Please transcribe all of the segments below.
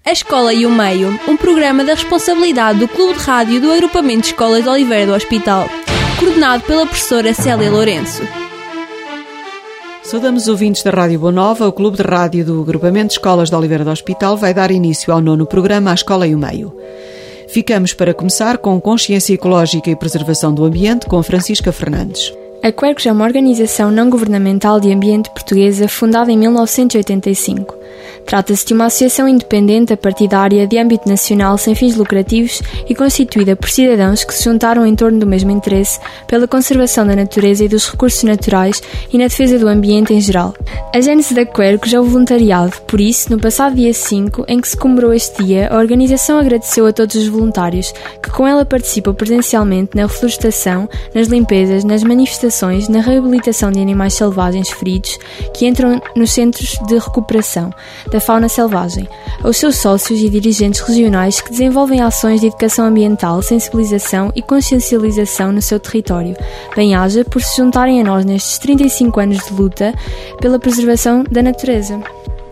A Escola e o Meio, um programa da responsabilidade do Clube de Rádio do Agrupamento de Escolas de Oliveira do Hospital, coordenado pela professora Célia Lourenço. Saudamos os ouvintes da Rádio Boa Nova. O Clube de Rádio do Agrupamento de Escolas de Oliveira do Hospital vai dar início ao 9º programa A Escola e o Meio. Ficamos para começar com Consciência Ecológica e Preservação do Ambiente com Francisca Fernandes. A Quercus é uma organização não-governamental de ambiente portuguesa fundada em 1985. Trata-se de uma associação independente partidária de âmbito nacional sem fins lucrativos e constituída por cidadãos que se juntaram em torno do mesmo interesse pela conservação da natureza e dos recursos naturais e na defesa do ambiente em geral. A gênese da Quercus é o voluntariado, por isso, no passado dia 5, em que se comemorou este dia, a organização agradeceu a todos os voluntários que com ela participam presencialmente na reflorestação, nas limpezas, nas manifestações, na reabilitação de animais selvagens feridos que entram nos centros de recuperação da fauna selvagem, aos seus sócios e dirigentes regionais que desenvolvem ações de educação ambiental, sensibilização e consciencialização no seu território. Bem-haja por se juntarem a nós nestes 35 anos de luta pela preservação da natureza.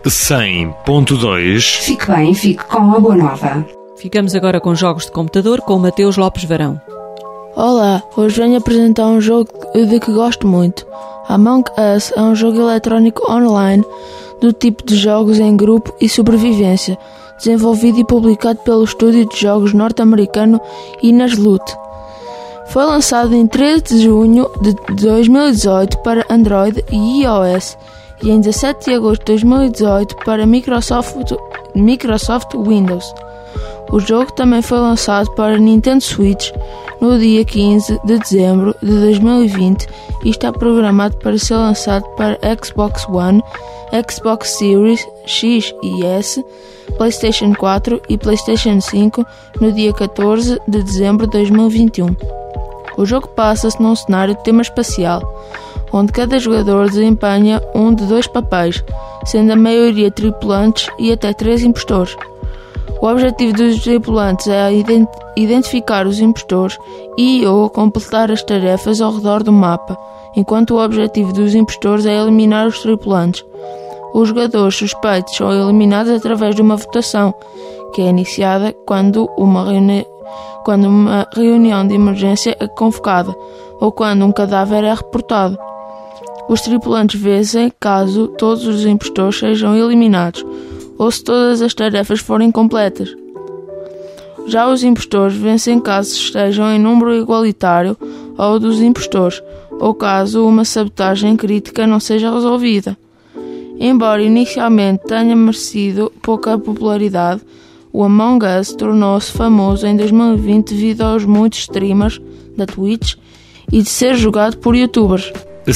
100.2 Fique bem, fique com a Boa Nova. Ficamos agora com jogos de computador com o Mateus Lopes Varão. Olá, hoje venho apresentar um jogo de que gosto muito. Among Us é um jogo eletrónico online do tipo de jogos em grupo e sobrevivência, desenvolvido e publicado pelo estúdio de jogos norte-americano Inasloot. Foi lançado em 13 de junho de 2018 para Android e iOS e em 17 de agosto de 2018 para Microsoft Windows. O jogo também foi lançado para Nintendo Switch no dia 15 de dezembro de 2020 e está programado para ser lançado para Xbox One, Xbox Series X e S, PlayStation 4 e PlayStation 5 no dia 14 de dezembro de 2021. O jogo passa-se num cenário de tema espacial, onde cada jogador desempenha um de 2 papéis, sendo a maioria tripulantes e até 3 impostores. O objetivo dos tripulantes é identificar os impostores ou completar as tarefas ao redor do mapa, enquanto o objetivo dos impostores é eliminar os tripulantes. Os jogadores suspeitos são eliminados através de uma votação, que é iniciada quando uma reunião de emergência é convocada ou quando um cadáver é reportado. Os tripulantes vencem caso todos os impostores sejam eliminados ou se todas as tarefas forem completas. Já os impostores vencem caso estejam em número igualitário ao dos impostores, ou caso uma sabotagem crítica não seja resolvida. Embora inicialmente tenha merecido pouca popularidade, o Among Us tornou-se famoso em 2020 devido aos muitos streamers da Twitch e de ser jogado por youtubers.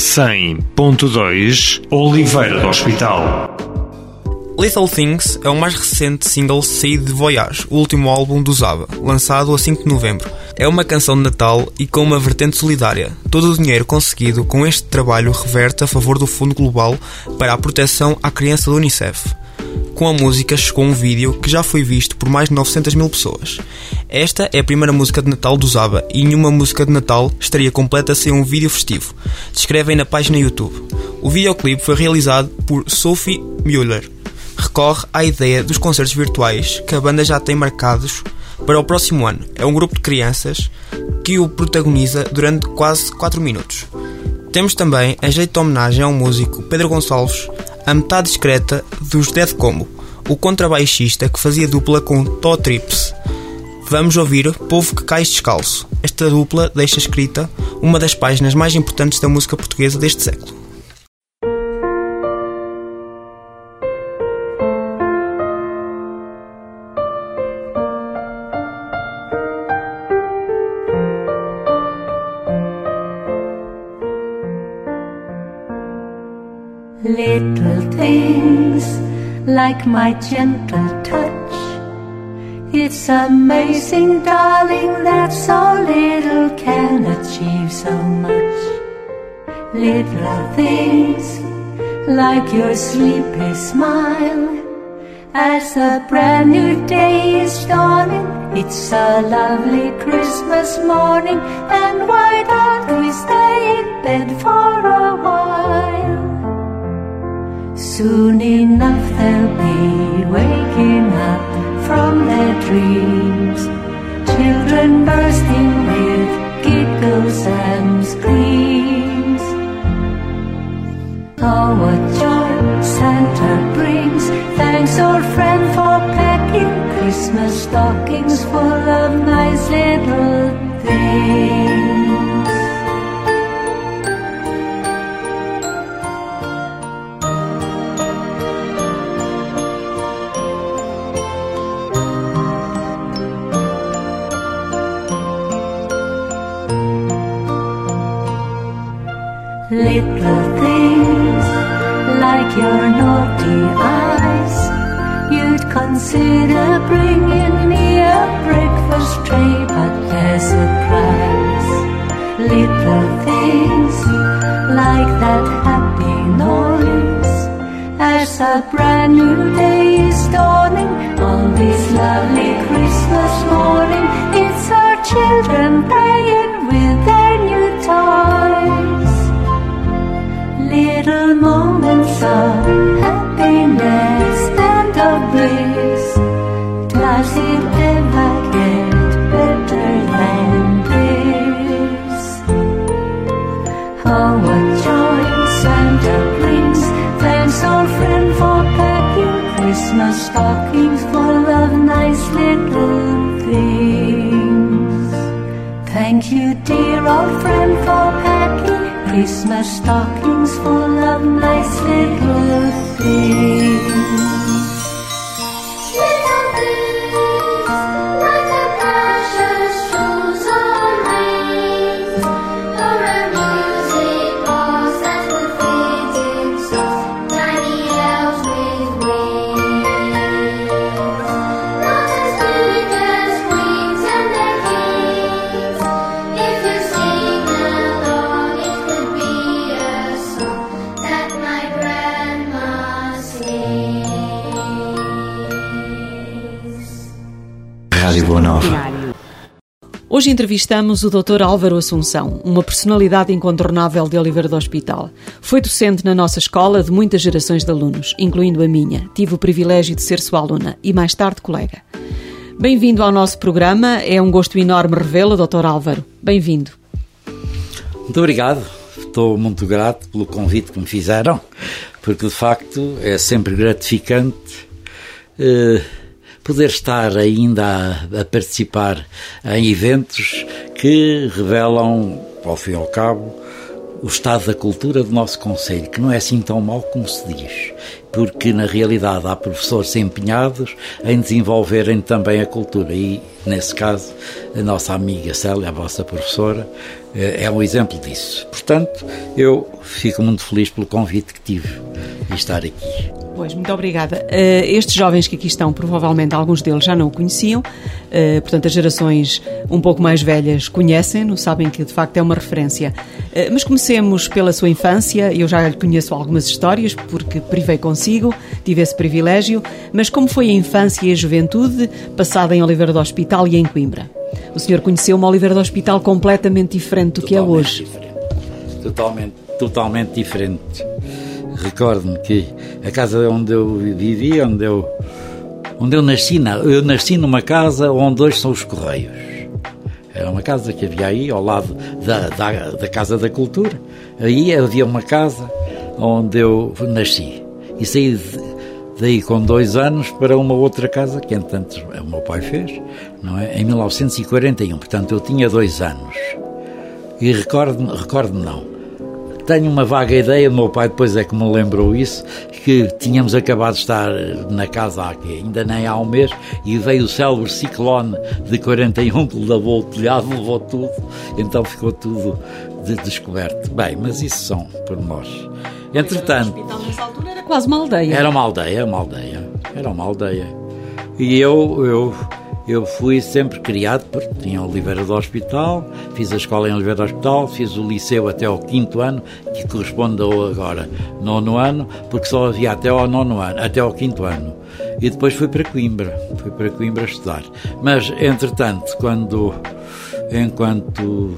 100.2 Oliveira do Hospital. Little Things é o mais recente single saído de Voyage, o último álbum do Zaba, lançado a 5 de novembro. É uma canção de Natal e com uma vertente solidária. Todo o dinheiro conseguido com este trabalho reverte a favor do Fundo Global para a Proteção à Criança da Unicef. Com a música chegou um vídeo que já foi visto por mais de 900 mil pessoas. Esta é a primeira música de Natal do Zaba e nenhuma música de Natal estaria completa sem um vídeo festivo. Descrevem na página YouTube. O videoclipe foi realizado por Sophie Mueller. Recorre à ideia dos concertos virtuais que a banda já tem marcados para o próximo ano. É um grupo de crianças que o protagoniza durante quase 4 minutos. Temos também, em jeito de homenagem ao músico Pedro Gonçalves, a metade discreta dos Dead Combo, o contrabaixista que fazia dupla com Tó Trips. Vamos ouvir Povo que Cais Descalço. Esta dupla deixa escrita uma das páginas mais importantes da música portuguesa deste século. Little things like my gentle touch. It's amazing, darling, that so little can achieve so much. Little things like your sleepy smile as a brand new day is dawning. It's a lovely Christmas morning, and why don't we stay in bed for a while? Soon enough they'll be waking up dreams. Children bursting with giggles and screams. Oh, what joy Santa brings. Thanks, old friend, for packing Christmas stockings full of nice little things. Little things like your naughty eyes, you'd consider bringing me a breakfast tray, but there's a price. Little things like that happy noise as a brand new day is dawning on this lovely Christmas morning. It's our children playing with their new toys. Little moments of happiness and of bliss. Does it ever get better than this? Oh, what joy Santa brings. Thanks, old friend, for packing Christmas stockings full of nice little things. Thank you, dear old friend, for packing Christmas stockings full of nice little things. Little things like the precious jewels on rings, or a music box that's with fitted songs, tiny elves with wings. Not as big as wings and their kings. If you sing along, it could be a song that my grandma sings. Rádio Boa Nova. Hoje entrevistamos o Dr. Álvaro Assunção, uma personalidade incontornável de Oliveira do Hospital. Foi docente na nossa escola de muitas gerações de alunos, incluindo a minha. Tive o privilégio de ser sua aluna e mais tarde colega. Bem-vindo ao nosso programa. É um gosto enorme revê-lo, Dr. Álvaro. Bem-vindo. Muito obrigado. Estou muito grato pelo convite que me fizeram, porque de facto é sempre gratificante poder estar ainda a participar em eventos que revelam, ao fim e ao cabo, o estado da cultura do nosso concelho, que não é assim tão mau como se diz, porque na realidade há professores empenhados em desenvolverem também a cultura e, nesse caso, a nossa amiga Célia, a vossa professora, é um exemplo disso. Portanto, eu fico muito feliz pelo convite que tive de estar aqui. Pois, muito obrigada. Estes jovens que aqui estão, provavelmente alguns deles já não o conheciam, portanto as gerações um pouco mais velhas conhecem-no, sabem que de facto é uma referência. Mas comecemos pela sua infância. Eu já lhe conheço algumas histórias porque privei consigo, tive esse privilégio, mas como foi a infância e a juventude passada em Oliveira do Hospital e em Coimbra? O senhor conheceu uma Oliveira do Hospital completamente diferente do que é hoje. Totalmente diferente. Recordo-me que a casa onde eu vivia, onde eu nasci numa casa onde hoje são os Correios. Era uma casa que havia aí, ao lado da Casa da Cultura. Aí havia uma casa onde eu nasci. E saí daí com 2 anos para uma outra casa que, entretanto, o meu pai fez, não é? Em 1941. Portanto, eu tinha 2 anos. E recordo-me não. Tenho uma vaga ideia, o meu pai depois é que me lembrou isso, que tínhamos acabado de estar na casa ainda nem há um mês, e veio o célebre ciclone de 41 que levou o telhado, levou tudo, então ficou tudo descoberto. Bem, mas isso são pormenores. Entretanto, o hospital nessa altura era quase uma aldeia. Era uma aldeia. E eu fui sempre criado, porque tinha Oliveira do Hospital, fiz a escola em Oliveira do Hospital, fiz o liceu até ao 5º ano, que corresponde ao agora 9º ano, porque só havia até ao 9º ano, até ao 5º ano. E depois fui para Coimbra estudar. Mas, entretanto, enquanto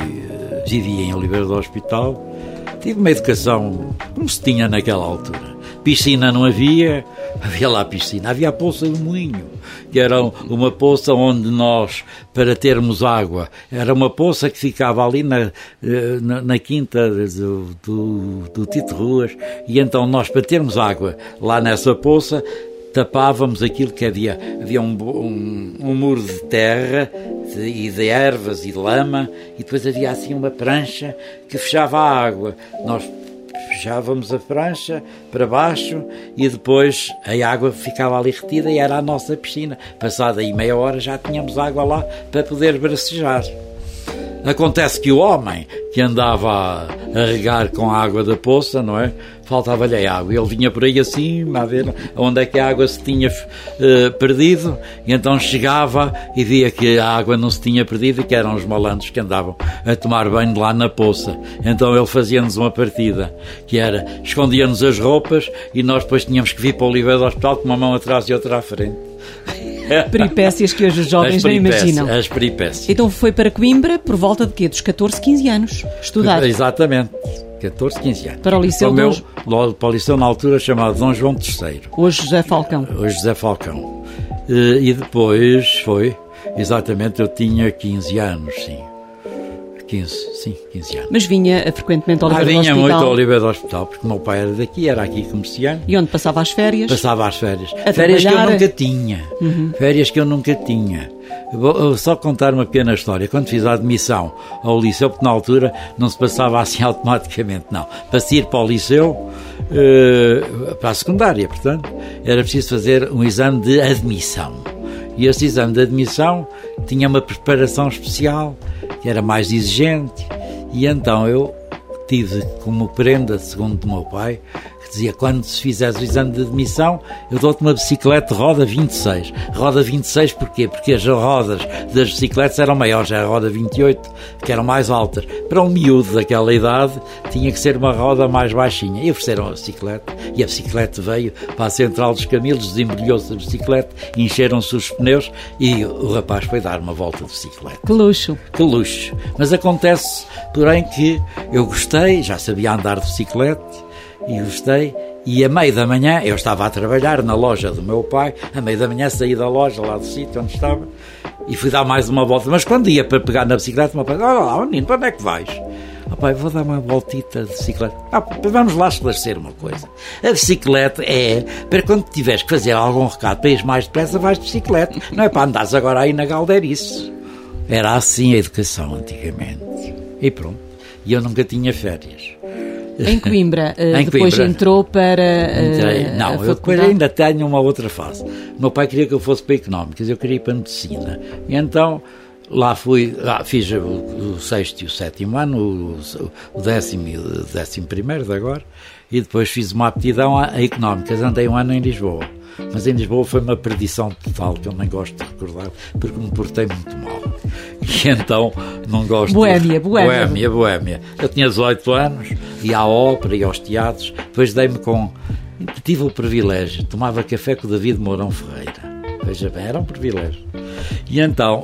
vivi em Oliveira do Hospital, tive uma educação como se tinha naquela altura. Piscina não havia lá piscina, havia a Poça do Moinho, que era uma poça onde nós, para termos água, era uma poça que ficava ali na quinta do Tito Ruas, e então nós, para termos água lá nessa poça, tapávamos aquilo que havia um muro de terra e de ervas e de lama, e depois havia assim uma prancha que fechava a água. Nós fechávamos a prancha para baixo e depois a água ficava ali retida e era a nossa piscina. Passada aí meia hora já tínhamos água lá para poder bracejar. Acontece que o homem que andava a regar com a água da poça, não é? Faltava-lhe a água. Ele vinha por aí acima a ver onde é que a água se tinha perdido, e então chegava e via que a água não se tinha perdido e que eram os malandros que andavam a tomar banho lá na poça. Então ele fazia-nos uma partida, que era, escondia-nos as roupas e nós depois tínhamos que vir para o Oliveira do Hospital com uma mão atrás e outra à frente. Peripécias que hoje os jovens não imaginam. As peripécias. Então foi para Coimbra por volta de quê? Dos 14, 15 anos, estudar. Exatamente, 14, 15 anos. Para o Liceu para o Liceu na altura chamado Dom João III. Hoje José Falcão. E depois foi, exatamente, eu tinha 15 anos, sim. 15 anos. Mas vinha frequentemente ao Oliveira do Hospital? Vinha muito ao Oliveira do Hospital, porque o meu pai era daqui, era aqui comerciante. E onde passava as férias? Passava as férias. A férias trabalhar. que eu nunca tinha. Férias que eu nunca tinha. Vou só contar uma pequena história. Quando fiz a admissão ao Liceu, porque na altura não se passava assim automaticamente, não. Para se ir para o Liceu, para a secundária, portanto, era preciso fazer um exame de admissão. E esse exame de admissão tinha uma preparação especial, que era mais exigente, e então eu tive como prenda, segundo o meu pai, que dizia, quando se fizeres o exame de admissão, eu dou-te uma bicicleta de roda 26. Roda 26 porquê? Porque as rodas das bicicletas eram maiores, era a roda 28, que eram mais altas. Para um miúdo daquela idade, tinha que ser uma roda mais baixinha. E ofereceram a bicicleta, e a bicicleta veio para a Central dos Camelos, desembrulhou-se a bicicleta, encheram-se os pneus, e o rapaz foi dar uma volta de bicicleta. Que luxo! Que luxo! Mas acontece, porém, que eu gostei, já sabia andar de bicicleta, e gostei, e a meio da manhã, eu estava a trabalhar na loja do meu pai, a meio da manhã saí da loja, lá do sítio onde estava, e fui dar mais uma volta, mas quando ia para pegar na bicicleta, o meu pai disse, olha lá, menino, para onde é que vais? Pai, vou dar uma voltita de bicicleta. Vamos lá esclarecer uma coisa. A bicicleta é para quando tiveres que fazer algum recado para ir mais depressa, vais de bicicleta, não é para andares agora aí na galdeirice. Era assim a educação antigamente. E pronto, e eu nunca tinha férias. Em Coimbra, depois Coimbra. Entrou para não, eu depois ainda tenho uma outra fase. O meu pai queria que eu fosse para Económicas, eu queria ir para Medicina. E então lá fui, fiz o 6º e o 7º ano, o 10º e o 11º de agora, e depois fiz uma aptidão a Económicas. Andei um ano em Lisboa, mas em Lisboa foi uma perdição total, que eu nem gosto de recordar, porque me portei muito mal. E então não gosto. Boémia. Eu tinha 18 anos, ia à ópera e aos teatros, depois tive o privilégio, tomava café com o David Mourão Ferreira. Veja bem, era um privilégio. E então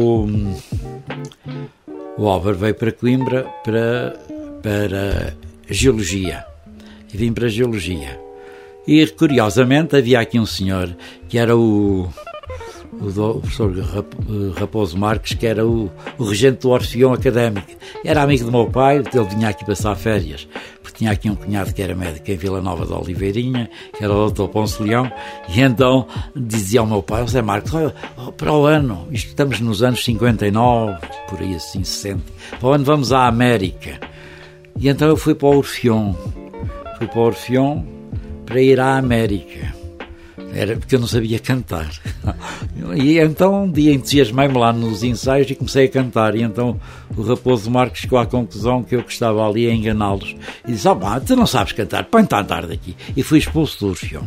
o Álvaro veio para Coimbra para Geologia. E vim para Geologia. E curiosamente havia aqui um senhor que era o professor Raposo Marques, que era o regente do Orfeão Académico. Era amigo do meu pai, ele vinha aqui passar férias, porque tinha aqui um cunhado que era médico em Vila Nova de Oliveirinha, que era o Dr. Ponce Leão, e então dizia ao meu pai, José Marcos, para o ano, estamos nos anos 59, por aí assim, 60, para o ano vamos à América. E então eu fui para o Orfeão, para ir à América. Era porque eu não sabia cantar. E então um dia entusiasmei-me lá nos ensaios e comecei a cantar. E então o Raposo Marques chegou à conclusão que eu estava ali a enganá-los. E disse, tu não sabes cantar, põe-te a andar daqui. E fui expulso do Orfeão.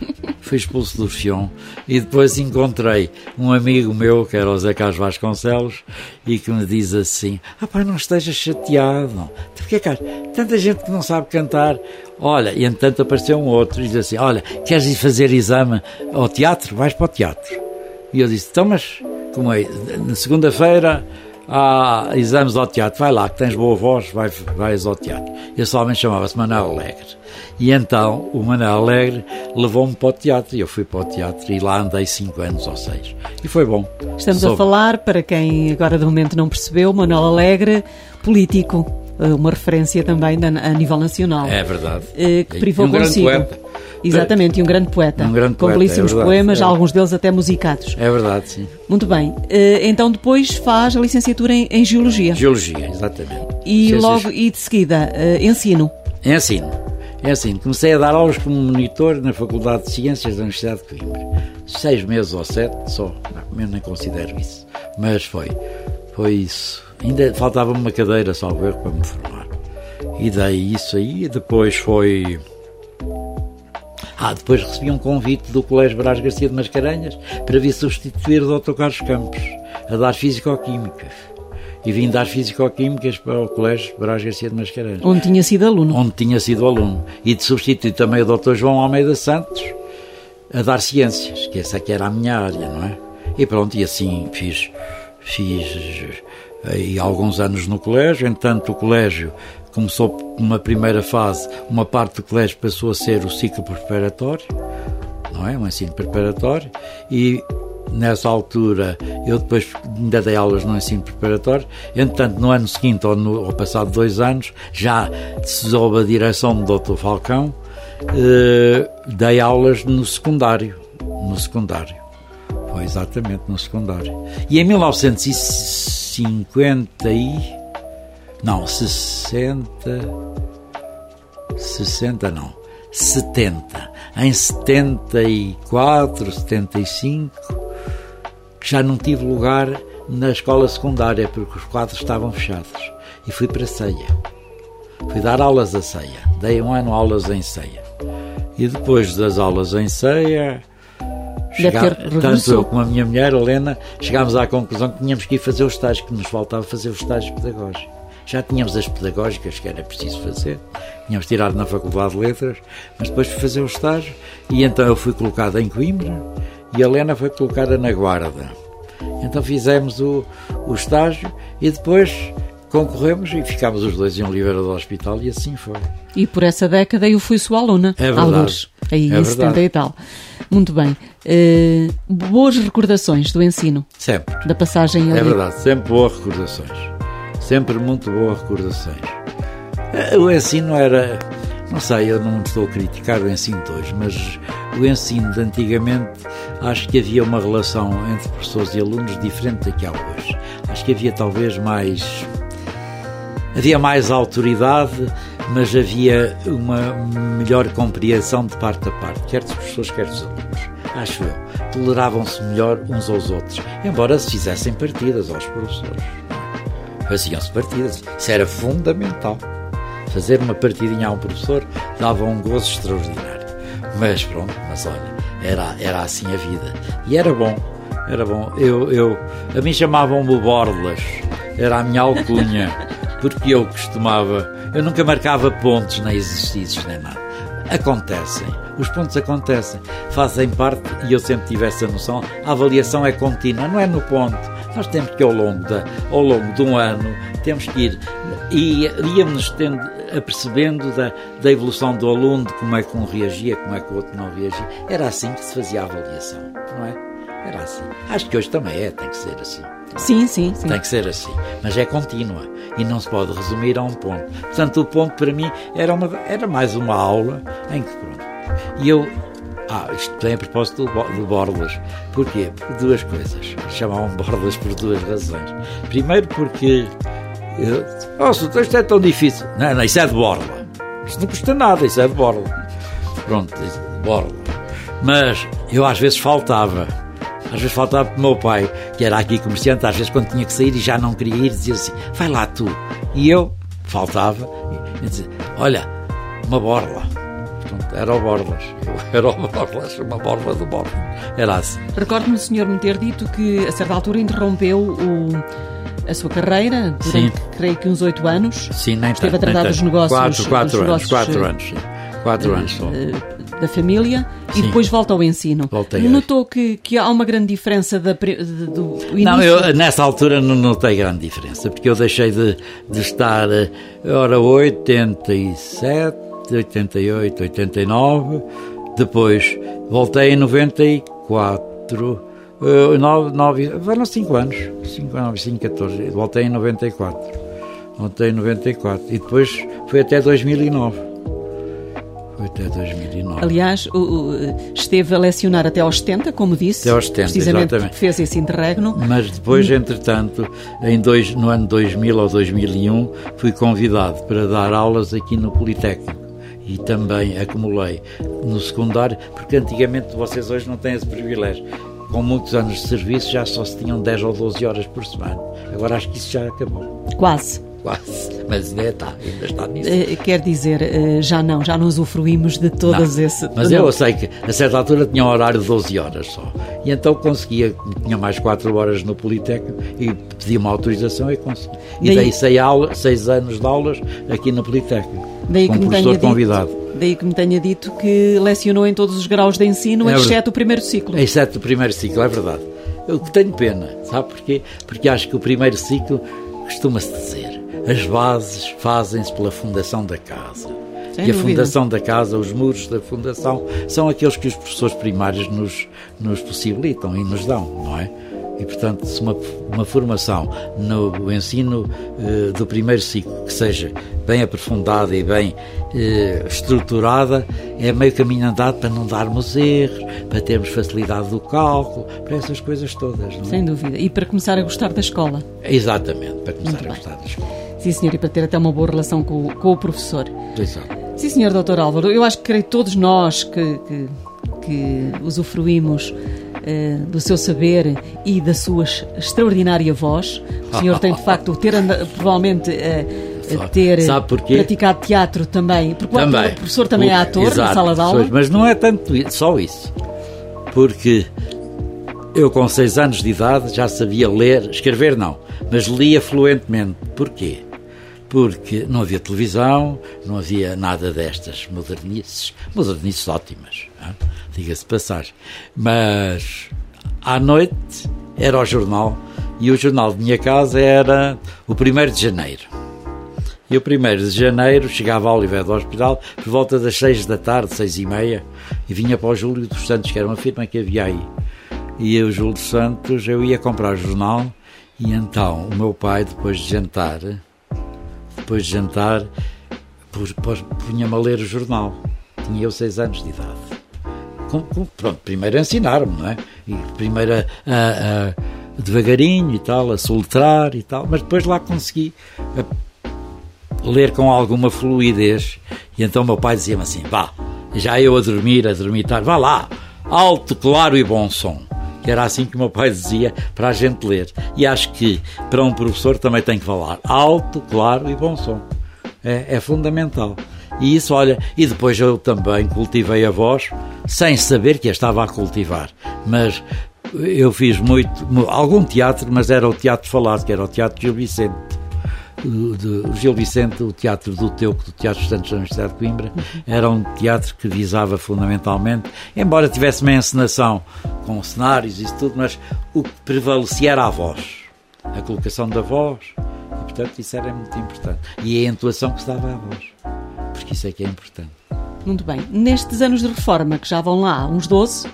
E depois encontrei um amigo meu, que era o Zé Carlos Vasconcelos, e que me diz assim, não estejas chateado. Porque, cara, tanta gente que não sabe cantar. Olha, e entretanto apareceu um outro e diz assim, olha, queres ir fazer exame ao teatro? Vais para o teatro. E eu disse, então, mas como é? Na segunda-feira há exames ao teatro, vai lá, que tens boa voz, vais ao teatro. Esse homem chamava-se Manuel Alegre. E então o Manuel Alegre levou-me para o teatro, e eu fui para o teatro, e lá andei 5 anos ou 6. E foi bom. Estamos a falar, para quem agora de momento não percebeu, Manuel Alegre, político, uma referência também a nível nacional. É verdade. Que privou um grande consigo. poeta. Exatamente, e um grande poeta. Com belíssimos poemas, alguns deles até musicados. É verdade, sim. Muito bem. Então depois faz a licenciatura em Geologia. Geologia, exatamente. E logo, e de seguida, ensino. Ensino. Comecei a dar aulas como monitor na Faculdade de Ciências da Universidade de Coimbra. 6 meses ou 7 só. Não, eu nem considero isso. Mas foi isso. Ainda faltava-me uma cadeira, salvo erro, para me formar. E daí isso aí. Depois foi... depois recebi um convite do Colégio Brás Garcia de Mascarenhas para vir substituir o Dr. Carlos Campos a dar Físico-Químicas. E vim dar Físico-Químicas para o Colégio Brás Garcia de Mascarenhas. Onde tinha sido aluno. E de substituir também o Dr. João Almeida Santos a dar Ciências, que essa aqui era a minha área, não é? E pronto, e assim fiz aí alguns anos no colégio. Entanto, o colégio começou numa primeira fase, uma parte do colégio passou a ser o ciclo preparatório, não é? Um ensino preparatório, e nessa altura eu depois ainda dei aulas no ensino preparatório. Entretanto, no ano seguinte, ou passado 2 anos, já sob a direção do Dr. Falcão, dei aulas no secundário. Foi exatamente no secundário. E em 1950 em 74, 75, já não tive lugar na escola secundária porque os quadros estavam fechados, e fui para Ceia. Fui dar aulas a Ceia. Dei 1 ano aulas em Ceia. E depois das aulas em Ceia, tanto eu como a minha mulher, Helena, chegámos à conclusão que tínhamos que ir fazer o estágio, que nos faltava fazer o estágio pedagógico. Já tínhamos as pedagógicas que era preciso fazer, tínhamos tirado na Faculdade de Letras, mas depois fui fazer o estágio, e então eu fui colocada em Coimbra e a Helena foi colocada na Guarda. Então fizemos o estágio e depois concorremos e ficámos os dois em Oliveira do Hospital, e assim foi. E por essa década eu fui sua aluna. É verdade. Alguns, aí em 70 e tal. Muito bem. Boas recordações do ensino? Sempre. Da passagem ali? É verdade, sempre boas recordações. Sempre muito boas recordações. O ensino era... Não sei, eu não estou a criticar o ensino de hoje, mas o ensino de antigamente, acho que havia uma relação entre professores e alunos diferente da que há hoje. Acho que havia talvez mais... Havia mais autoridade, mas havia uma melhor compreensão de parte a parte, quer dos professores, quer dos alunos. Acho eu. Toleravam-se melhor uns aos outros, embora se fizessem partidas aos professores. Faziam-se partidas. Isso era fundamental. Fazer uma partidinha a um professor dava um gozo extraordinário. Mas pronto, mas olha, era assim a vida. E era bom. A mim chamavam-me Borlas. Era a minha alcunha. Porque eu nunca marcava pontos, nem exercícios, nem nada. Acontecem, os pontos acontecem, fazem parte, e eu sempre tive essa noção. A avaliação é contínua, não é no ponto. Nós temos que, ao longo de um ano, temos que ir, e íamos apercebendo da evolução do aluno, de como é que um reagia, como é que o outro não reagia. Era assim que se fazia a avaliação, não é? Era assim. Acho que hoje também tem que ser assim. Sim. Tem que ser assim, mas é contínua e não se pode resumir a um ponto. Portanto, o ponto para mim era mais uma aula em que pronto. E eu, isto tem a propósito do Borlas. Porquê? Por 2 coisas. Chamavam Borlas por 2 razões. Primeiro porque isto é tão difícil. Não, isso é de Borla. Isto não custa nada, isso é de Borla. Pronto, de Borla. Mas eu às vezes faltava para o meu pai, que era aqui comerciante, às vezes quando tinha que sair e já não queria ir, dizia assim, vai lá tu. E eu faltava e dizia, olha, uma borla. Portanto, era o Borlas. Era o Borlas, uma borla do Borlas. Era assim. Recordo-me o senhor me ter dito que a certa altura interrompeu a sua carreira durante, creio que uns 8 anos. Sim, nem esteve a tratar dos negócios. 4 anos. 4 anos só. da família e Sim. depois volta ao ensino. Voltei Notou que há uma grande diferença do início? Não, eu nessa altura não notei grande diferença, porque eu deixei de estar, 87, 88, 89, depois voltei em 94, foram 5 anos, 14, voltei em 94, e depois foi até 2009. Aliás, esteve a lecionar até aos 70, como disse, até aos 70, precisamente exatamente. porque fez esse interregno. Mas depois, entretanto, no ano 2000 ou 2001, fui convidado para dar aulas aqui no Politécnico. E também acumulei no secundário, porque antigamente vocês hoje não têm esse privilégio. Com muitos anos de serviço já só se tinham 10 ou 12 horas por semana. Agora acho que isso já acabou. Quase. Mas ainda está nisso. Quer dizer, já não usufruímos de todas esse... Mas eu sei que a certa altura tinha um horário de 12 horas só. E então conseguia, tinha mais 4 horas no Politécnico e pedia uma autorização e consegui. E dei 6 anos de aulas aqui no Politécnico, como professor convidado. Daí que me tenha dito que lecionou em todos os graus de ensino, exceto o primeiro ciclo. Exceto o primeiro ciclo, é verdade. Eu tenho pena, sabe porquê? Porque acho que o primeiro ciclo, costuma-se dizer, as bases fazem-se pela fundação da casa. Sem e a dúvida. fundação da casa, os muros da fundação, são aqueles que os professores primários nos possibilitam e nos dão, não é? E, portanto, se uma formação no ensino do primeiro ciclo que seja bem aprofundada e bem estruturada, é meio caminho andado para não darmos erros, para termos facilidade do cálculo, para essas coisas todas, não é? Sem dúvida. E para começar a gostar da escola. Exatamente, para começar Muito a bem. gostar da escola. Sim, senhor, e para ter até uma boa relação com o professor. Exato. Sim, senhor Dr. Álvaro, eu acho que creio todos nós que usufruímos do seu saber e da sua extraordinária voz. O senhor tem, de facto, provavelmente ter Sabe porquê? praticado teatro também, porque o professor também é ator. Exato, na sala de aula. Mas não é tanto só isso, porque eu com 6 anos de idade já sabia ler, escrever não, mas lia fluentemente. Porquê? Porque não havia televisão, não havia nada destas modernices ótimas, diga-se de passagem. Mas à noite era o jornal, e o jornal de minha casa era o 1º de janeiro. E o 1º de janeiro chegava ao Oliveira do Hospital por volta das 6 da tarde, 6h30, e vinha para o Júlio dos Santos, que era uma firma que havia aí. E o Júlio dos Santos, eu ia comprar o jornal, e então o meu pai, depois de jantar, punha-me a ler o jornal. Tinha eu 6 anos de idade. Pronto, primeiro a ensinar-me, não é? E primeiro devagarinho e tal, a soletrar e tal, mas depois lá consegui ler com alguma fluidez. E então meu pai dizia-me assim: vá, já eu a dormir, vá lá, alto, claro e bom som. Que era assim que o meu pai dizia para a gente ler. E acho que para um professor também tem que falar alto, claro e bom som. É fundamental. E isso, olha, e depois eu também cultivei a voz, sem saber que a estava a cultivar. Mas eu fiz algum teatro, mas era o teatro falado, que era o Teatro Gil Vicente. Gil Vicente, o Teatro do Teuco, do Teatro dos Santos da Universidade de Coimbra, era um teatro que visava fundamentalmente, embora tivesse uma encenação com cenários e isso tudo, mas o que prevalecia era a voz, a colocação da voz, e portanto isso era muito importante. E a entoação que se dava à voz, porque isso é que é importante. Muito bem. Nestes anos de reforma, que já vão lá, uns 12...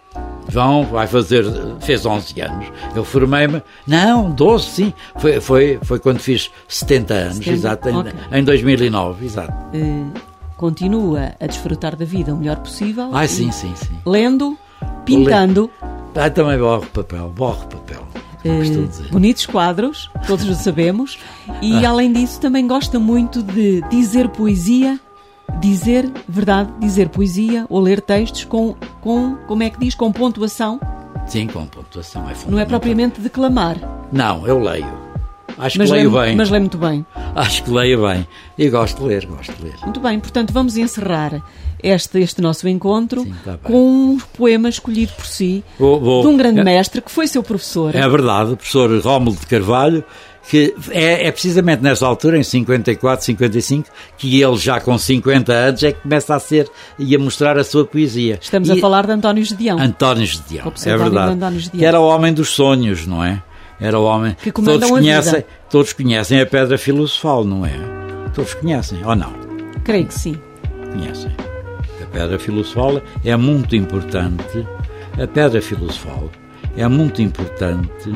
fez 11 anos. Eu formei-me, 12, sim. Foi quando fiz 70 anos, exato, okay. Em 2009, exato. Continua a desfrutar da vida o melhor possível. Sim. Lendo, pintando. Também borro papel. Bonitos quadros, todos o sabemos. E além disso, também gosta muito de dizer poesia. Dizer poesia ou ler textos com pontuação? Sim, com pontuação, é fundamental. Não é propriamente declamar? Não, eu leio. Acho que leio bem. Mas lê muito bem? Acho que leio bem. E gosto de ler. Muito bem, portanto vamos encerrar este nosso encontro. Sim, tá bem. Com um poema escolhido por si, de um grande mestre que foi seu professor. É verdade, o professor Rómulo de Carvalho, que é precisamente nessa altura, em 54, 55, que ele já com 50 anos é que começa a ser e a mostrar a sua poesia. Estamos a falar de António Gedeão. António Gedeão, é verdade. Que era o homem dos sonhos, não é? Era o homem que todos conhecem a Pedra Filosofal, não é? Todos conhecem, ou não? Creio que sim. Conhecem. A Pedra Filosofal é muito importante. A Pedra Filosofal é muito importante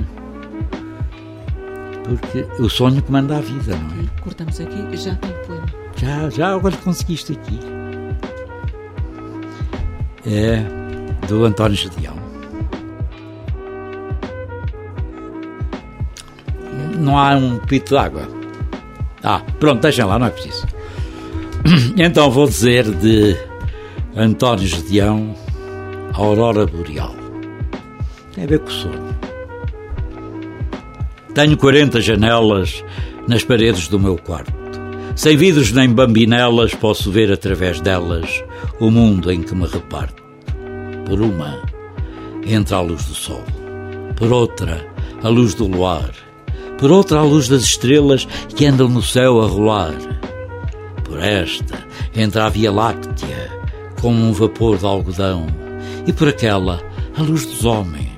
porque o sonho comanda a vida, não é? Cortamos aqui, já tem poema. Já agora conseguiste aqui. É do António Gedeão. Não há um pito de água. Pronto, deixem lá, não é preciso. Então vou dizer de António Gedeão, a Aurora Boreal. Tem a ver com o sonho. Tenho 40 janelas nas paredes do meu quarto. Sem vidros nem bambinelas, posso ver através delas o mundo em que me reparto. Por uma, entra a luz do sol. Por outra, a luz do luar. Por outra, a luz das estrelas que andam no céu a rolar. Por esta, entra a Via Láctea, como um vapor de algodão. E por aquela, a luz dos homens.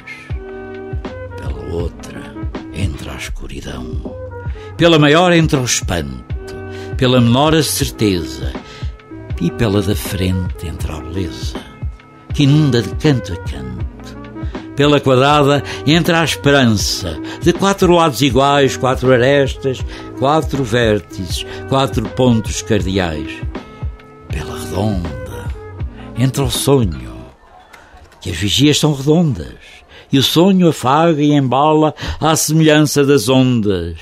Pela outra, entra a escuridão. Pela maior entra o espanto. Pela menor a certeza. E pela da frente entra a beleza, que inunda de canto a canto. Pela quadrada entra a esperança, de 4 lados iguais, 4 arestas, 4 vértices, 4 pontos cardeais. Pela redonda entra o sonho, que as vigias são redondas, e o sonho afaga e embala à semelhança das ondas.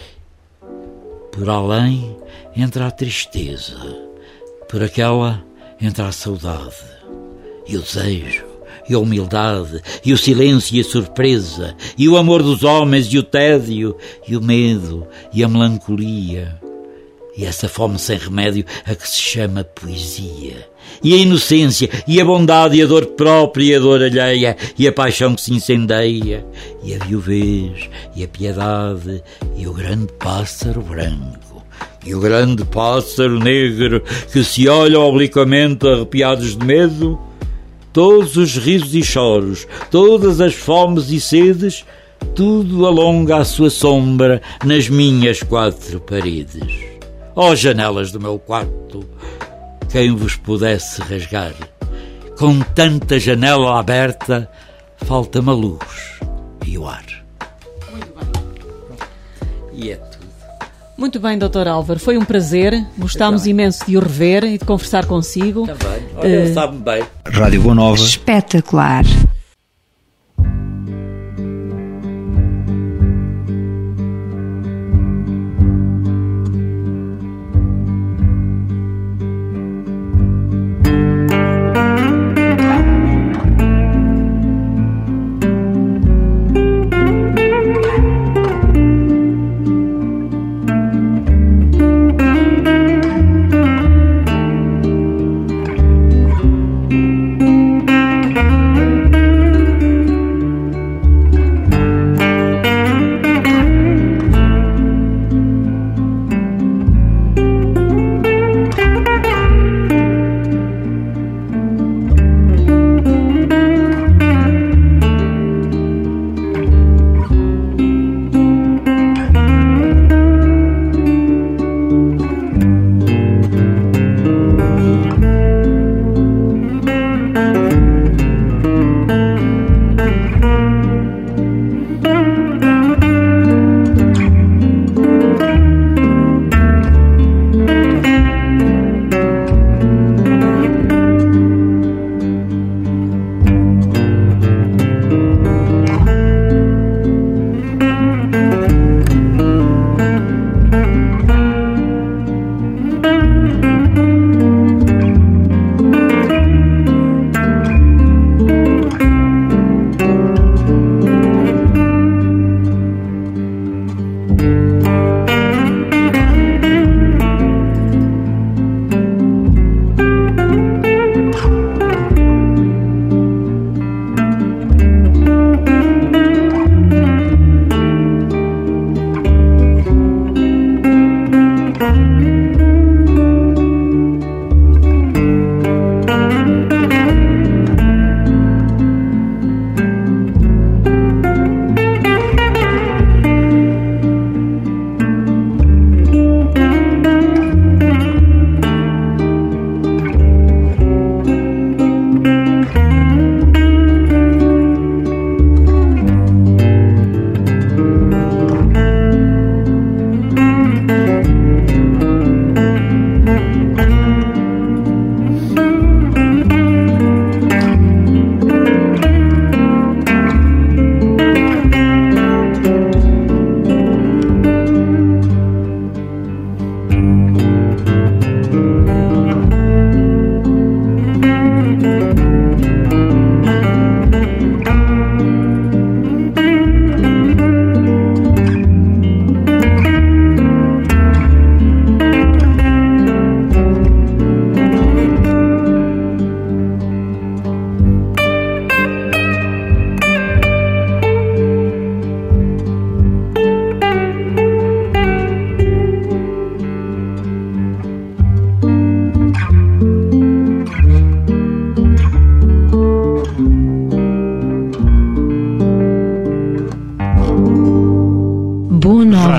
Por além entra a tristeza, por aquela entra a saudade, e o desejo, e a humildade, e o silêncio e a surpresa, e o amor dos homens, e o tédio, e o medo, e a melancolia, e essa fome sem remédio a que se chama poesia, e a inocência, e a bondade, e a dor própria, e a dor alheia, e a paixão que se incendeia, e a viuvez, e a piedade, e o grande pássaro branco, e o grande pássaro negro, que se olham obliquamente arrepiados de medo. Todos os risos e choros, todas as fomes e sedes, tudo alonga a sua sombra nas minhas 4 paredes. Ó janelas do meu quarto, quem vos pudesse rasgar? Com tanta janela aberta, falta-me a luz e o ar. Muito bem. E é tudo. Muito bem, Dr. Álvaro, foi um prazer. Gostámos imenso de o rever e de conversar consigo. Também, olha, sabe bem. Rádio Boa Nova. Espetacular.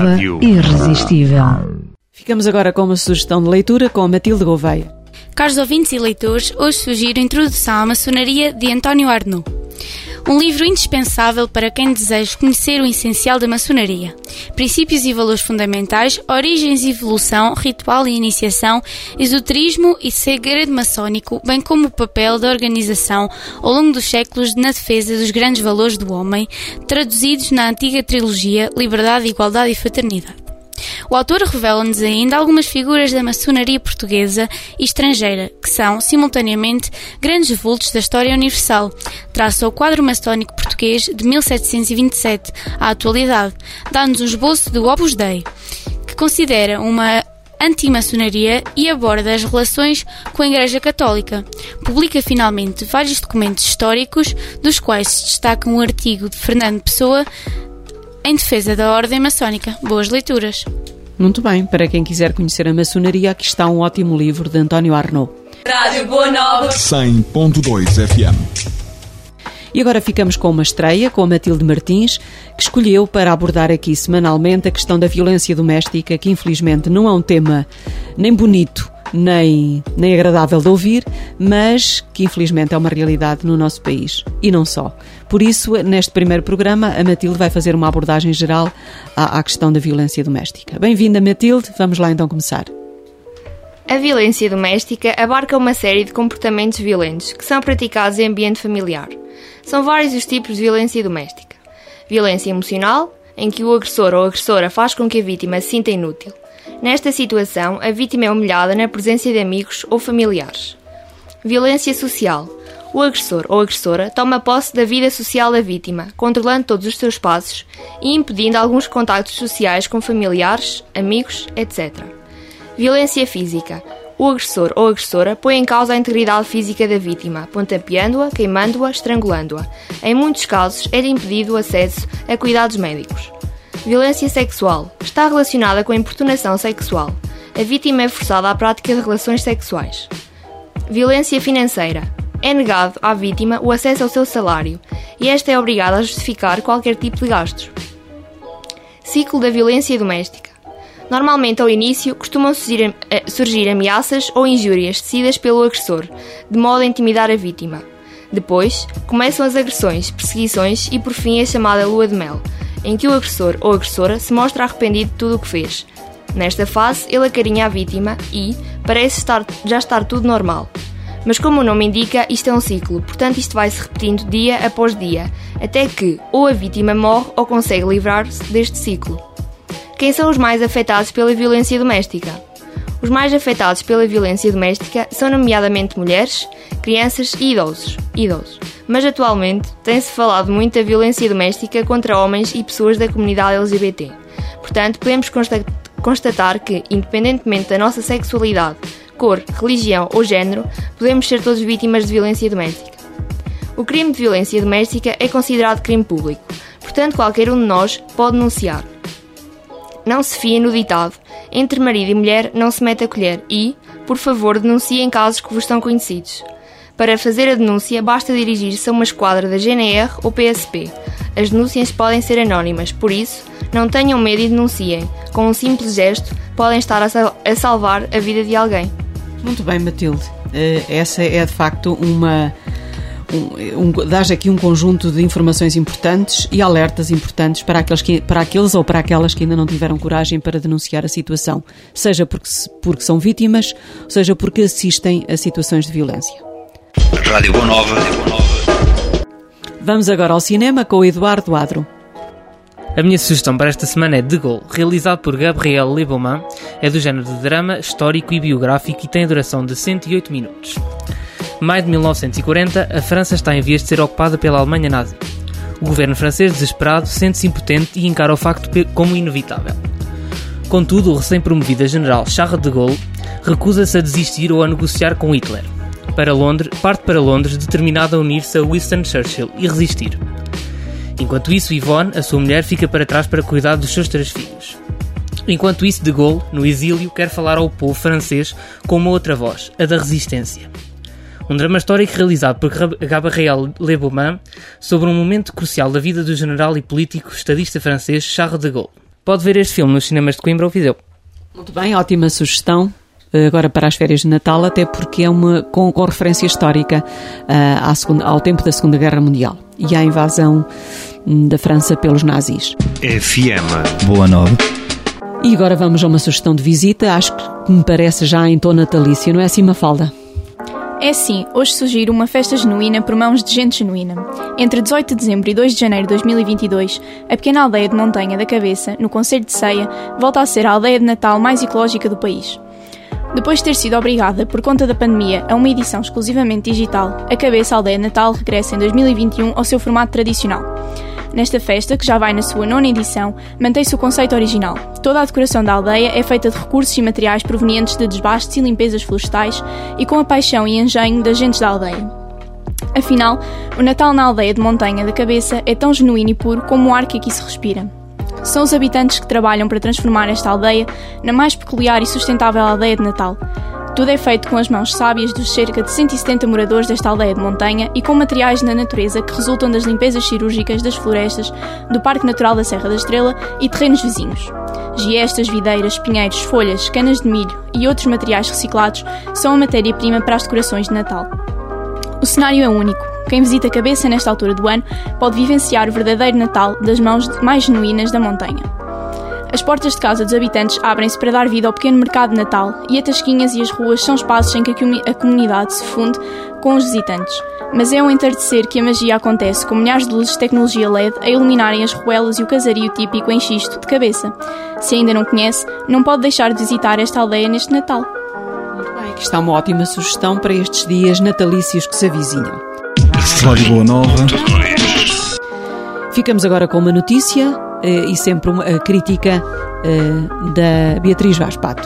nova, irresistível. Ficamos agora com uma sugestão de leitura com a Matilde Gouveia. Caros ouvintes e leitores, hoje sugiro Introdução à Maçonaria de António Arnaud. Um livro indispensável para quem deseja conhecer o essencial da maçonaria. Princípios e valores fundamentais, origens e evolução, ritual e iniciação, esoterismo e segredo maçónico, bem como o papel da organização ao longo dos séculos na defesa dos grandes valores do homem, traduzidos na antiga trilogia Liberdade, Igualdade e Fraternidade. O autor revela-nos ainda algumas figuras da maçonaria portuguesa e estrangeira, que são, simultaneamente, grandes vultos da história universal. Traça o quadro maçónico português de 1727 à atualidade, dá-nos um esboço do Opus Dei, que considera uma anti-maçonaria e aborda as relações com a Igreja Católica. Publica finalmente vários documentos históricos, dos quais se destaca um artigo de Fernando Pessoa em defesa da ordem maçónica. Boas leituras. Muito bem, para quem quiser conhecer a maçonaria, aqui está um ótimo livro de António Arnaud. Rádio Boa Nova 100.2 FM. E agora ficamos com uma estreia, com a Matilde Martins, que escolheu para abordar aqui semanalmente a questão da violência doméstica, que infelizmente não é um tema nem bonito, nem agradável de ouvir, mas que infelizmente é uma realidade no nosso país. E não só. Por isso, neste primeiro programa, a Matilde vai fazer uma abordagem geral à questão da violência doméstica. Bem-vinda, Matilde. Vamos lá então começar. A violência doméstica abarca uma série de comportamentos violentos que são praticados em ambiente familiar. São vários os tipos de violência doméstica. Violência emocional, em que o agressor ou agressora faz com que a vítima se sinta inútil. Nesta situação, a vítima é humilhada na presença de amigos ou familiares. Violência social. O agressor ou agressora toma posse da vida social da vítima, controlando todos os seus passos e impedindo alguns contactos sociais com familiares, amigos, etc. Violência física. O agressor ou agressora põe em causa a integridade física da vítima, pontapeando-a, queimando-a, estrangulando-a. Em muitos casos, é impedido o acesso a cuidados médicos. Violência sexual. Está relacionada com a importunação sexual. A vítima é forçada à prática de relações sexuais. Violência financeira. É negado à vítima o acesso ao seu salário e esta é obrigada a justificar qualquer tipo de gastos. Ciclo da violência doméstica. Normalmente, ao início, costumam surgir ameaças ou injúrias tecidas pelo agressor, de modo a intimidar a vítima. Depois, começam as agressões, perseguições e, por fim, a chamada lua de mel, em que o agressor ou agressora se mostra arrependido de tudo o que fez. Nesta fase, ele acarinha a vítima e parece já estar tudo normal. Mas como o nome indica, isto é um ciclo, portanto isto vai-se repetindo dia após dia, até que ou a vítima morre ou consegue livrar-se deste ciclo. Quem são os mais afetados pela violência doméstica? Os mais afetados pela violência doméstica são nomeadamente mulheres, crianças e idosos. Mas atualmente tem-se falado muito da violência doméstica contra homens e pessoas da comunidade LGBT. Portanto, podemos constatar que, independentemente da nossa sexualidade, cor, religião ou género, podemos ser todos vítimas de violência doméstica. O crime de violência doméstica é considerado crime público, portanto qualquer um de nós pode denunciar. Não se fiem no ditado, entre marido e mulher não se mete a colher e, por favor, denunciem casos que vos são conhecidos. Para fazer a denúncia, basta dirigir-se a uma esquadra da GNR ou PSP. As denúncias podem ser anónimas, por isso, não tenham medo e denunciem. Com um simples gesto, podem estar a salvar a vida de alguém. Muito bem, Matilde. Essa é, de facto, dás aqui um conjunto de informações importantes e alertas importantes para aqueles ou para aquelas que ainda não tiveram coragem para denunciar a situação, seja porque são vítimas, seja porque assistem a situações de violência. Rádio Boa Nova. Vamos agora ao cinema com o Eduardo Adro. A minha sugestão para esta semana é De Gaulle, realizado por Gabriel Le Beaumont, é do género de drama, histórico e biográfico e tem a duração de 108 minutos. Maio de 1940, a França está em vias de ser ocupada pela Alemanha nazi. O governo francês, desesperado, sente-se impotente e encara o facto como inevitável. Contudo, o recém-promovido general Charles de Gaulle recusa-se a desistir ou a negociar com Hitler. Parte para Londres determinado a unir-se a Winston Churchill e resistir. Enquanto isso, Yvonne, a sua mulher, fica para trás para cuidar dos seus 3 filhos. Enquanto isso, de Gaulle, no exílio, quer falar ao povo francês com uma outra voz, a da resistência. Um drama histórico realizado por Gabriel Le Beaumont sobre um momento crucial da vida do general e político estadista francês Charles de Gaulle. Pode ver este filme nos cinemas de Coimbra ou Viseu. Muito bem, ótima sugestão. Agora para as férias de Natal, até porque é uma com referência histórica ao tempo da Segunda Guerra Mundial e à invasão da França pelos nazis. FM Boa Nova. E agora vamos a uma sugestão de visita, acho que me parece já em tom natalício, não é assim, Mafalda? É sim, hoje sugiro uma festa genuína por mãos de gente genuína. Entre 18 de dezembro e 2 de janeiro de 2022, a pequena aldeia de Montanha da Cabeça, no concelho de Ceia, volta a ser a aldeia de Natal mais ecológica do país. Depois de ter sido obrigada, por conta da pandemia, a uma edição exclusivamente digital, a Cabeça Aldeia de Natal regressa em 2021 ao seu formato tradicional. Nesta festa, que já vai na sua 9ª edição, mantém-se o conceito original. Toda a decoração da aldeia é feita de recursos e materiais provenientes de desbastes e limpezas florestais e com a paixão e engenho das gentes da aldeia. Afinal, o Natal na aldeia de Montanha da Cabeça é tão genuíno e puro como o ar que aqui se respira. São os habitantes que trabalham para transformar esta aldeia na mais peculiar e sustentável aldeia de Natal. Tudo é feito com as mãos sábias dos cerca de 170 moradores desta aldeia de montanha e com materiais da natureza que resultam das limpezas cirúrgicas das florestas, do Parque Natural da Serra da Estrela e terrenos vizinhos. Giestas, videiras, pinheiros, folhas, canas de milho e outros materiais reciclados são a matéria-prima para as decorações de Natal. O cenário é único. Quem visita a Cabeça nesta altura do ano pode vivenciar o verdadeiro Natal das mãos mais genuínas da montanha. As portas de casa dos habitantes abrem-se para dar vida ao pequeno mercado de Natal e as tasquinhas e as ruas são espaços em que a comunidade se funde com os visitantes. Mas é ao entardecer que a magia acontece, com milhares de luzes de tecnologia LED a iluminarem as ruelas e o casario típico em xisto de Cabeça. Se ainda não conhece, não pode deixar de visitar esta aldeia neste Natal. Muito bem, aqui está uma ótima sugestão para estes dias natalícios que se avizinham. Rádio Boa Nova. Ficamos agora com uma notícia e sempre a crítica da Beatriz Vaz Pato.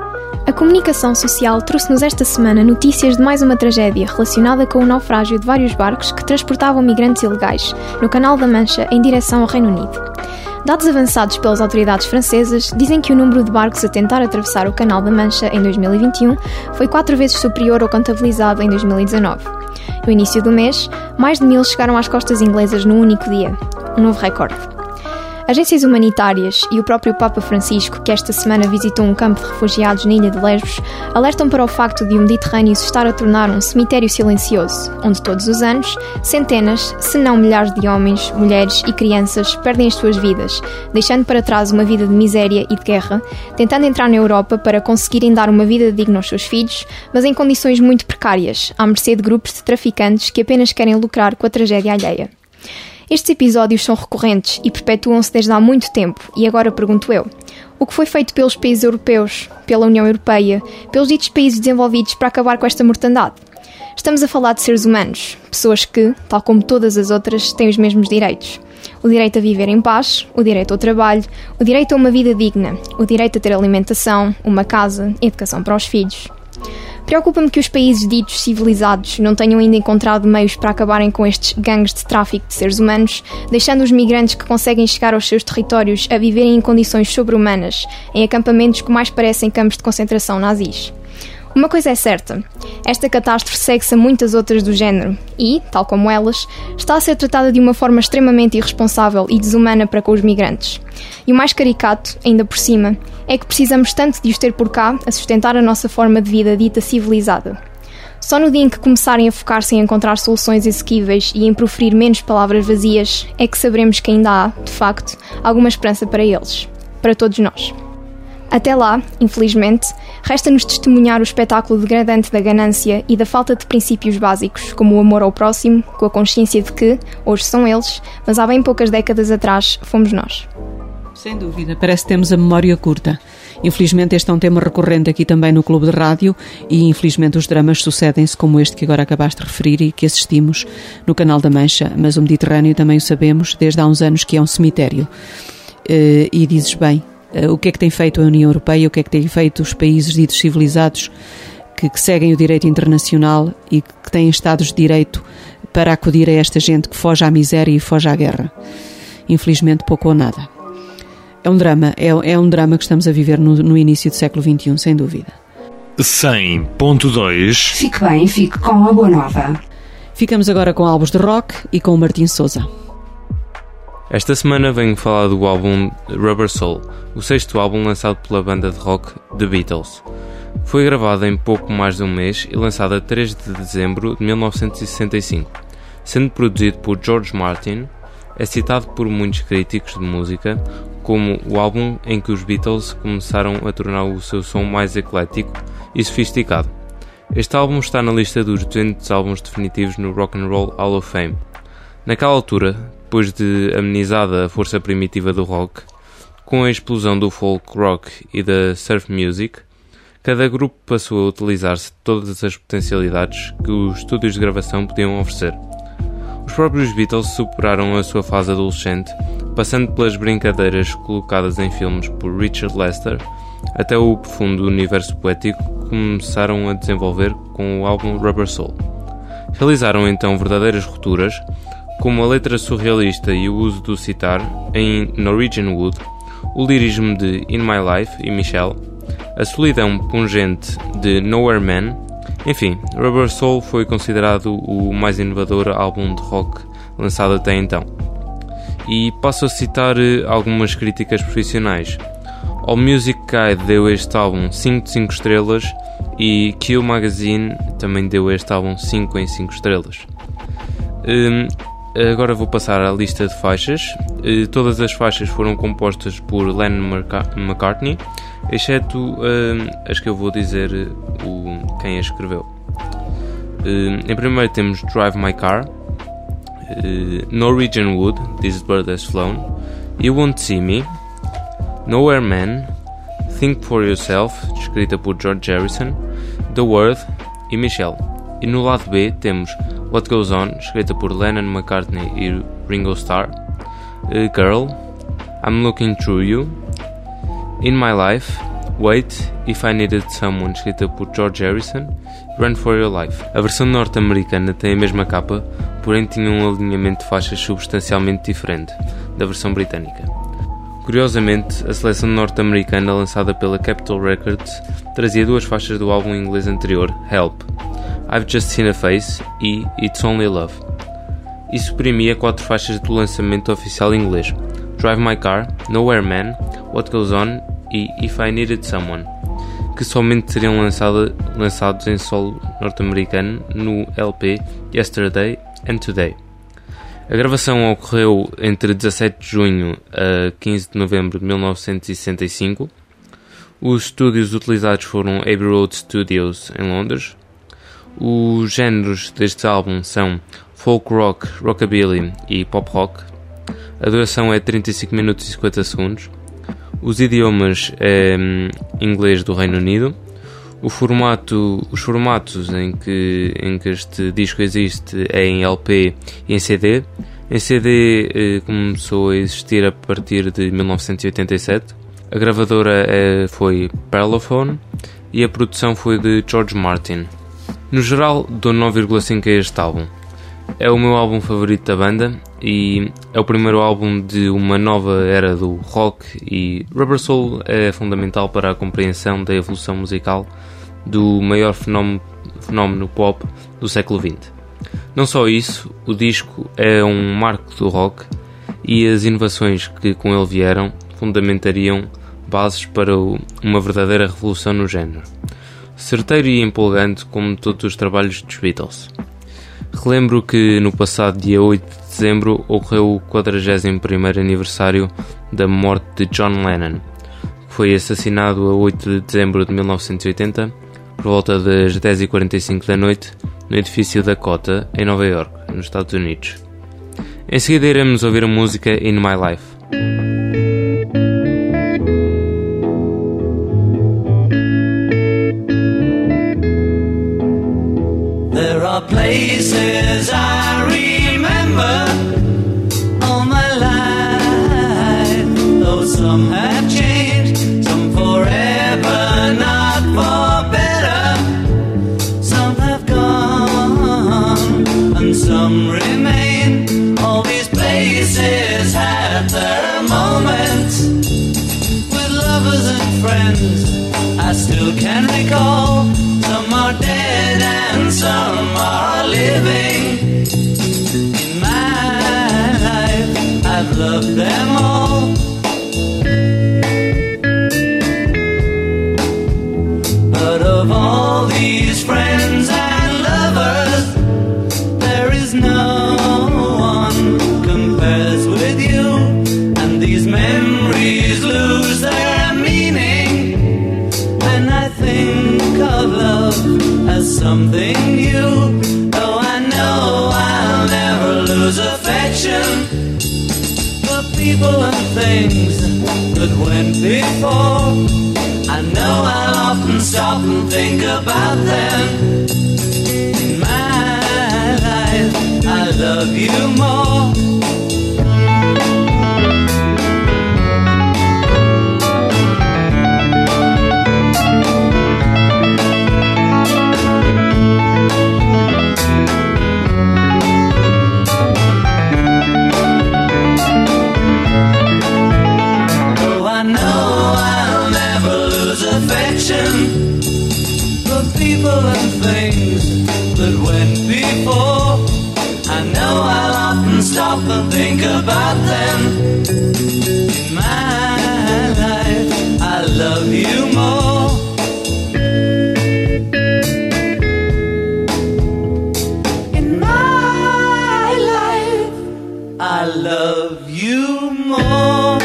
A comunicação social trouxe-nos esta semana notícias de mais uma tragédia relacionada com o naufrágio de vários barcos que transportavam migrantes ilegais no Canal da Mancha em direção ao Reino Unido. Dados avançados pelas autoridades francesas dizem que o número de barcos a tentar atravessar o Canal da Mancha em 2021 foi 4 vezes superior ao contabilizado em 2019. No início do mês, mais de 1000 chegaram às costas inglesas num único dia, um novo recorde. Agências humanitárias e o próprio Papa Francisco, que esta semana visitou um campo de refugiados na ilha de Lesbos, alertam para o facto de o Mediterrâneo se estar a tornar um cemitério silencioso, onde todos os anos, centenas, se não milhares de homens, mulheres e crianças perdem as suas vidas, deixando para trás uma vida de miséria e de guerra, tentando entrar na Europa para conseguirem dar uma vida digna aos seus filhos, mas em condições muito precárias, à mercê de grupos de traficantes que apenas querem lucrar com a tragédia alheia. Estes episódios são recorrentes e perpetuam-se desde há muito tempo, e agora pergunto eu, o que foi feito pelos países europeus, pela União Europeia, pelos ditos países desenvolvidos para acabar com esta mortandade? Estamos a falar de seres humanos, pessoas que, tal como todas as outras, têm os mesmos direitos. O direito a viver em paz, o direito ao trabalho, o direito a uma vida digna, o direito a ter alimentação, uma casa, educação para os filhos. Preocupa-me que os países ditos civilizados não tenham ainda encontrado meios para acabarem com estes gangues de tráfico de seres humanos, deixando os migrantes que conseguem chegar aos seus territórios a viverem em condições sobre-humanas, em acampamentos que mais parecem campos de concentração nazis. Uma coisa é certa, esta catástrofe segue-se a muitas outras do género e, tal como elas, está a ser tratada de uma forma extremamente irresponsável e desumana para com os migrantes. E o mais caricato, ainda por cima, é que precisamos tanto de os ter por cá a sustentar a nossa forma de vida dita civilizada. Só no dia em que começarem a focar-se em encontrar soluções exequíveis e em proferir menos palavras vazias é que saberemos que ainda há, de facto, alguma esperança para eles, para todos nós. Até lá, infelizmente, resta-nos testemunhar o espetáculo degradante da ganância e da falta de princípios básicos, como o amor ao próximo, com a consciência de que, hoje são eles, mas há bem poucas décadas atrás, fomos nós. Sem dúvida, parece que temos a memória curta. Infelizmente este é um tema recorrente aqui também no Clube de Rádio e infelizmente os dramas sucedem-se como este que agora acabaste de referir e que assistimos no Canal da Mancha, mas o Mediterrâneo também o sabemos desde há uns anos que é um cemitério. E dizes bem, o que é que tem feito a União Europeia, o que é que têm feito os países ditos civilizados que seguem o direito internacional e que têm estados de direito para acudir a esta gente que foge à miséria e foge à guerra. Infelizmente pouco ou nada. É um drama, é um drama que estamos a viver no início do século XXI, sem dúvida. 100.2 Fique bem, fique com a Boa Nova. Ficamos agora com álbuns de rock e com o Martim Souza. Esta semana venho falar do álbum Rubber Soul, o sexto álbum lançado pela banda de rock The Beatles. Foi gravado em pouco mais de um mês e lançado a 3 de dezembro de 1965. Sendo produzido por George Martin, é citado por muitos críticos de música como o álbum em que os Beatles começaram a tornar o seu som mais eclético e sofisticado. Este álbum está na lista dos 200 álbuns definitivos no Rock and Roll Hall of Fame. Naquela altura, depois de amenizada a força primitiva do rock, com a explosão do folk rock e da surf music, cada grupo passou a utilizar-se de todas as potencialidades que os estúdios de gravação podiam oferecer. Os próprios Beatles superaram a sua fase adolescente, passando pelas brincadeiras colocadas em filmes por Richard Lester, até o profundo universo poético que começaram a desenvolver com o álbum Rubber Soul. Realizaram então verdadeiras rupturas, como a letra surrealista e o uso do sitar em Norwegian Wood, o lirismo de In My Life e Michelle, a solidão pungente de Nowhere Man. Enfim, Rubber Soul foi considerado o mais inovador álbum de rock lançado até então. E passo a citar algumas críticas profissionais. AllMusic Guide deu este álbum 5 de 5 estrelas e Q Magazine também deu este álbum 5 em 5 estrelas. Agora vou passar à lista de faixas. Todas as faixas foram compostas por Lennon McCartney, exceto as que eu vou dizer quem as escreveu. Em primeiro temos Drive My Car, Norwegian Wood, This Bird Has Flown, You Won't See Me, Nowhere Man, Think For Yourself, escrita por George Harrison, The Word e Michelle. E no lado B temos What Goes On, escrita por Lennon McCartney e Ringo Starr, Girl, I'm Looking Through You, In My Life, Wait, If I Needed Someone, escrita por George Harrison, Run For Your Life. A versão norte-americana tem a mesma capa, porém tinha um alinhamento de faixas substancialmente diferente da versão britânica. Curiosamente, a seleção norte-americana lançada pela Capitol Records trazia duas faixas do álbum inglês anterior, Help, I've Just Seen a Face e It's Only Love, e suprimia 4 faixas do lançamento oficial inglês, Drive My Car, Nowhere Man, What Goes On e If I Needed Someone, que somente seriam lançados em solo norte-americano no LP Yesterday and Today. A gravação ocorreu entre 17 de junho a 15 de novembro de 1965. Os estúdios utilizados foram Abbey Road Studios em Londres. Os géneros deste álbum são folk rock, rockabilly e pop rock. A duração é 35 minutos e 50 segundos. Os idiomas é inglês do Reino Unido. Os formatos em que este disco existe é em LP e em CD. Em CD começou a existir a partir de 1987. A gravadora foi Parlophone e a produção foi de George Martin. No geral, dou 9,5 a este álbum. É o meu álbum favorito da banda e é o primeiro álbum de uma nova era do rock, e Rubber Soul é fundamental para a compreensão da evolução musical do maior fenómeno pop do século XX. Não só isso, o disco é um marco do rock e as inovações que com ele vieram fundamentariam bases para uma verdadeira revolução no género. Certeiro e empolgante como todos os trabalhos dos Beatles. Relembro que no passado dia 8 de dezembro ocorreu o 41º aniversário da morte de John Lennon, que foi assassinado a 8 de dezembro de 1980, por volta das 10h45 da noite, no edifício Dakota, em Nova York, nos Estados Unidos. Em seguida iremos ouvir a música In My Life. There are places I remember all my life, though some have changed, some forever, not for better. Some have gone and some remain. All these places had their moments with lovers and friends. I still can recall. Some are dead and some are living. In my life, I've love them all. But of all these friends and lovers, there is no one compares with you. And these memories lose their meaning when I think of love as something new. Though I know I'll never lose affection for people and things that went before. I know I'll often stop and think about them. In my life, I love you more. For people and things that went before. I know I'll often stop and think about them. In my life, I love you more. In my life, I love you more.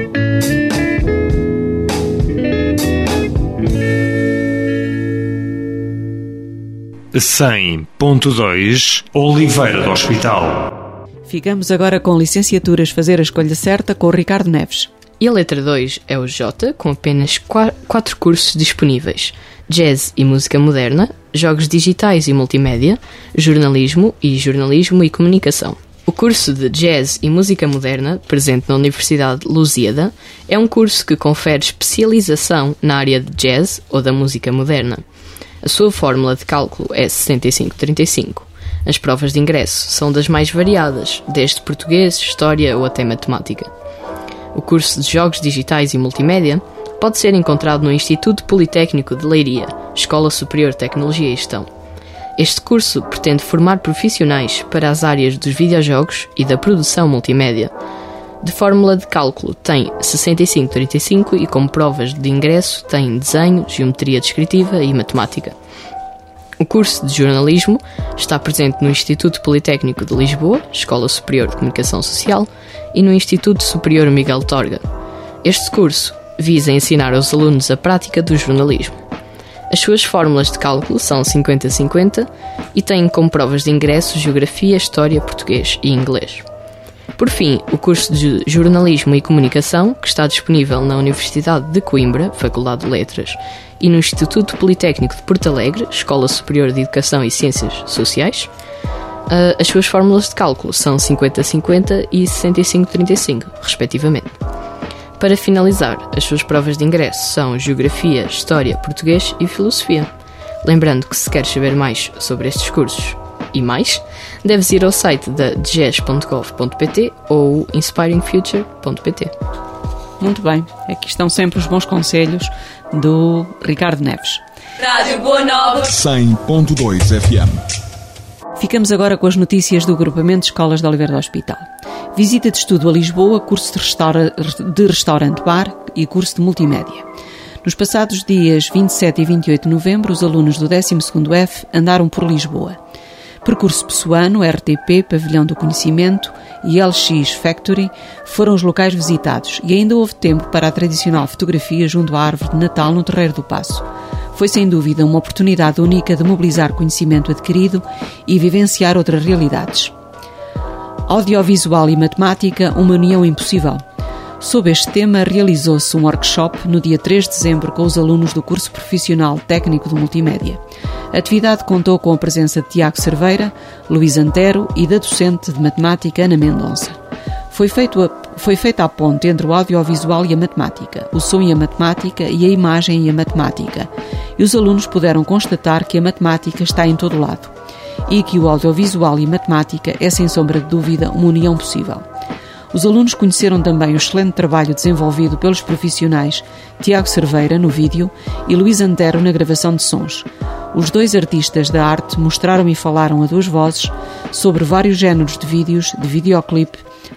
100.2 Oliveira do Hospital. Ficamos agora com licenciaturas Fazer a Escolha Certa com o Ricardo Neves. E a letra 2 é o J, com apenas 4 cursos disponíveis: Jazz e Música Moderna, Jogos Digitais e Multimédia, Jornalismo e Comunicação. O curso de Jazz e Música Moderna, presente na Universidade Lusíada, é um curso que confere especialização na área de jazz ou da música moderna. A sua fórmula de cálculo é 65-35. As provas de ingresso são das mais variadas, desde português, história ou até matemática. O curso de Jogos Digitais e Multimédia pode ser encontrado no Instituto Politécnico de Leiria, Escola Superior de Tecnologia e Gestão. Este curso pretende formar profissionais para as áreas dos videojogos e da produção multimédia. De fórmula de cálculo tem 65-35 e como provas de ingresso tem desenho, geometria descritiva e matemática. O curso de jornalismo está presente no Instituto Politécnico de Lisboa, Escola Superior de Comunicação Social, e no Instituto Superior Miguel Torga. Este curso visa ensinar aos alunos a prática do jornalismo. As suas fórmulas de cálculo são 50-50 e têm como provas de ingresso geografia, história, português e inglês. Por fim, o curso de Jornalismo e Comunicação, que está disponível na Universidade de Coimbra, Faculdade de Letras, e no Instituto Politécnico de Porto Alegre, Escola Superior de Educação e Ciências Sociais. As suas fórmulas de cálculo são 50-50 e 65-35, respectivamente. Para finalizar, as suas provas de ingresso são Geografia, História, Português e Filosofia. Lembrando que se quer saber mais sobre estes cursos e mais, deves ir ao site da dges.gov.pt ou inspiringfuture.pt. Muito bem, aqui estão sempre os bons conselhos do Ricardo Neves. Rádio Boa Nova 100.2 FM. Ficamos agora com as notícias do Agrupamento de Escolas de Oliveira do Hospital. Visita de estudo a Lisboa, curso de restaurante-bar e curso de multimédia. Nos passados dias 27 e 28 de novembro, os alunos do 12º F andaram por Lisboa. Percurso Pessoano, RTP, Pavilhão do Conhecimento e LX Factory foram os locais visitados e ainda houve tempo para a tradicional fotografia junto à árvore de Natal no Terreiro do Paço. Foi sem dúvida uma oportunidade única de mobilizar conhecimento adquirido e vivenciar outras realidades. Audiovisual e matemática, uma união impossível. Sob este tema, realizou-se um workshop no dia 3 de dezembro com os alunos do curso profissional técnico de multimédia. A atividade contou com a presença de Tiago Cerveira, Luís Antero e da docente de matemática Ana Mendonça. Foi feita a ponte entre o audiovisual e a matemática, o som e a matemática e a imagem e a matemática. E os alunos puderam constatar que a matemática está em todo lado e que o audiovisual e a matemática é, sem sombra de dúvida, uma união possível. Os alunos conheceram também o excelente trabalho desenvolvido pelos profissionais Tiago Cerveira, no vídeo, e Luís Antero, na gravação de sons. Os dois artistas da arte mostraram e falaram a duas vozes sobre vários géneros de vídeos, de videoclipe,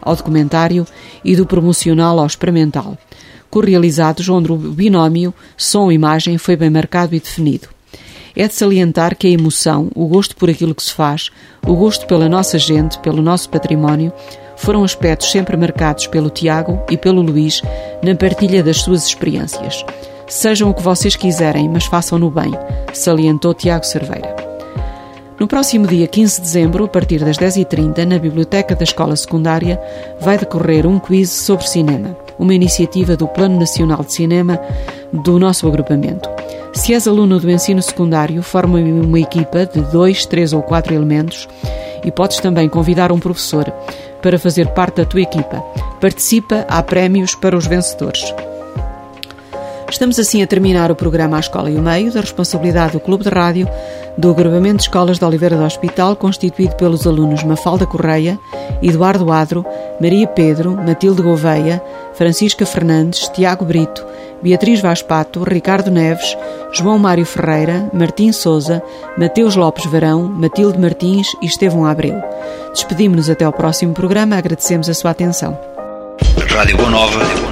ao documentário e do promocional ao experimental, correalizados onde o binómio som-imagem foi bem marcado e definido. É de salientar que a emoção, o gosto por aquilo que se faz, o gosto pela nossa gente, pelo nosso património, foram aspectos sempre marcados pelo Tiago e pelo Luís na partilha das suas experiências. Sejam o que vocês quiserem, mas façam-no bem, salientou Tiago Cerveira. No próximo dia 15 de dezembro, a partir das 10h30, na Biblioteca da Escola Secundária, vai decorrer um quiz sobre cinema, uma iniciativa do Plano Nacional de Cinema do nosso agrupamento. Se és aluno do ensino secundário, forma uma equipa de 2, 3 ou 4 elementos e podes também convidar um professor para fazer parte da tua equipa. Participa, há prémios para os vencedores. Estamos assim a terminar o programa A Escola e o Meio, da responsabilidade do Clube de Rádio do Agrupamento de Escolas de Oliveira do Hospital, constituído pelos alunos Mafalda Correia, Eduardo Adro, Maria Pedro, Matilde Gouveia, Francisca Fernandes, Tiago Brito, Beatriz Vaz Pato, Ricardo Neves, João Mário Ferreira, Martim Souza, Mateus Lopes Varão, Matilde Martins e Estevão Abreu. Despedimos-nos até ao próximo programa, agradecemos a sua atenção. Rádio Boa Nova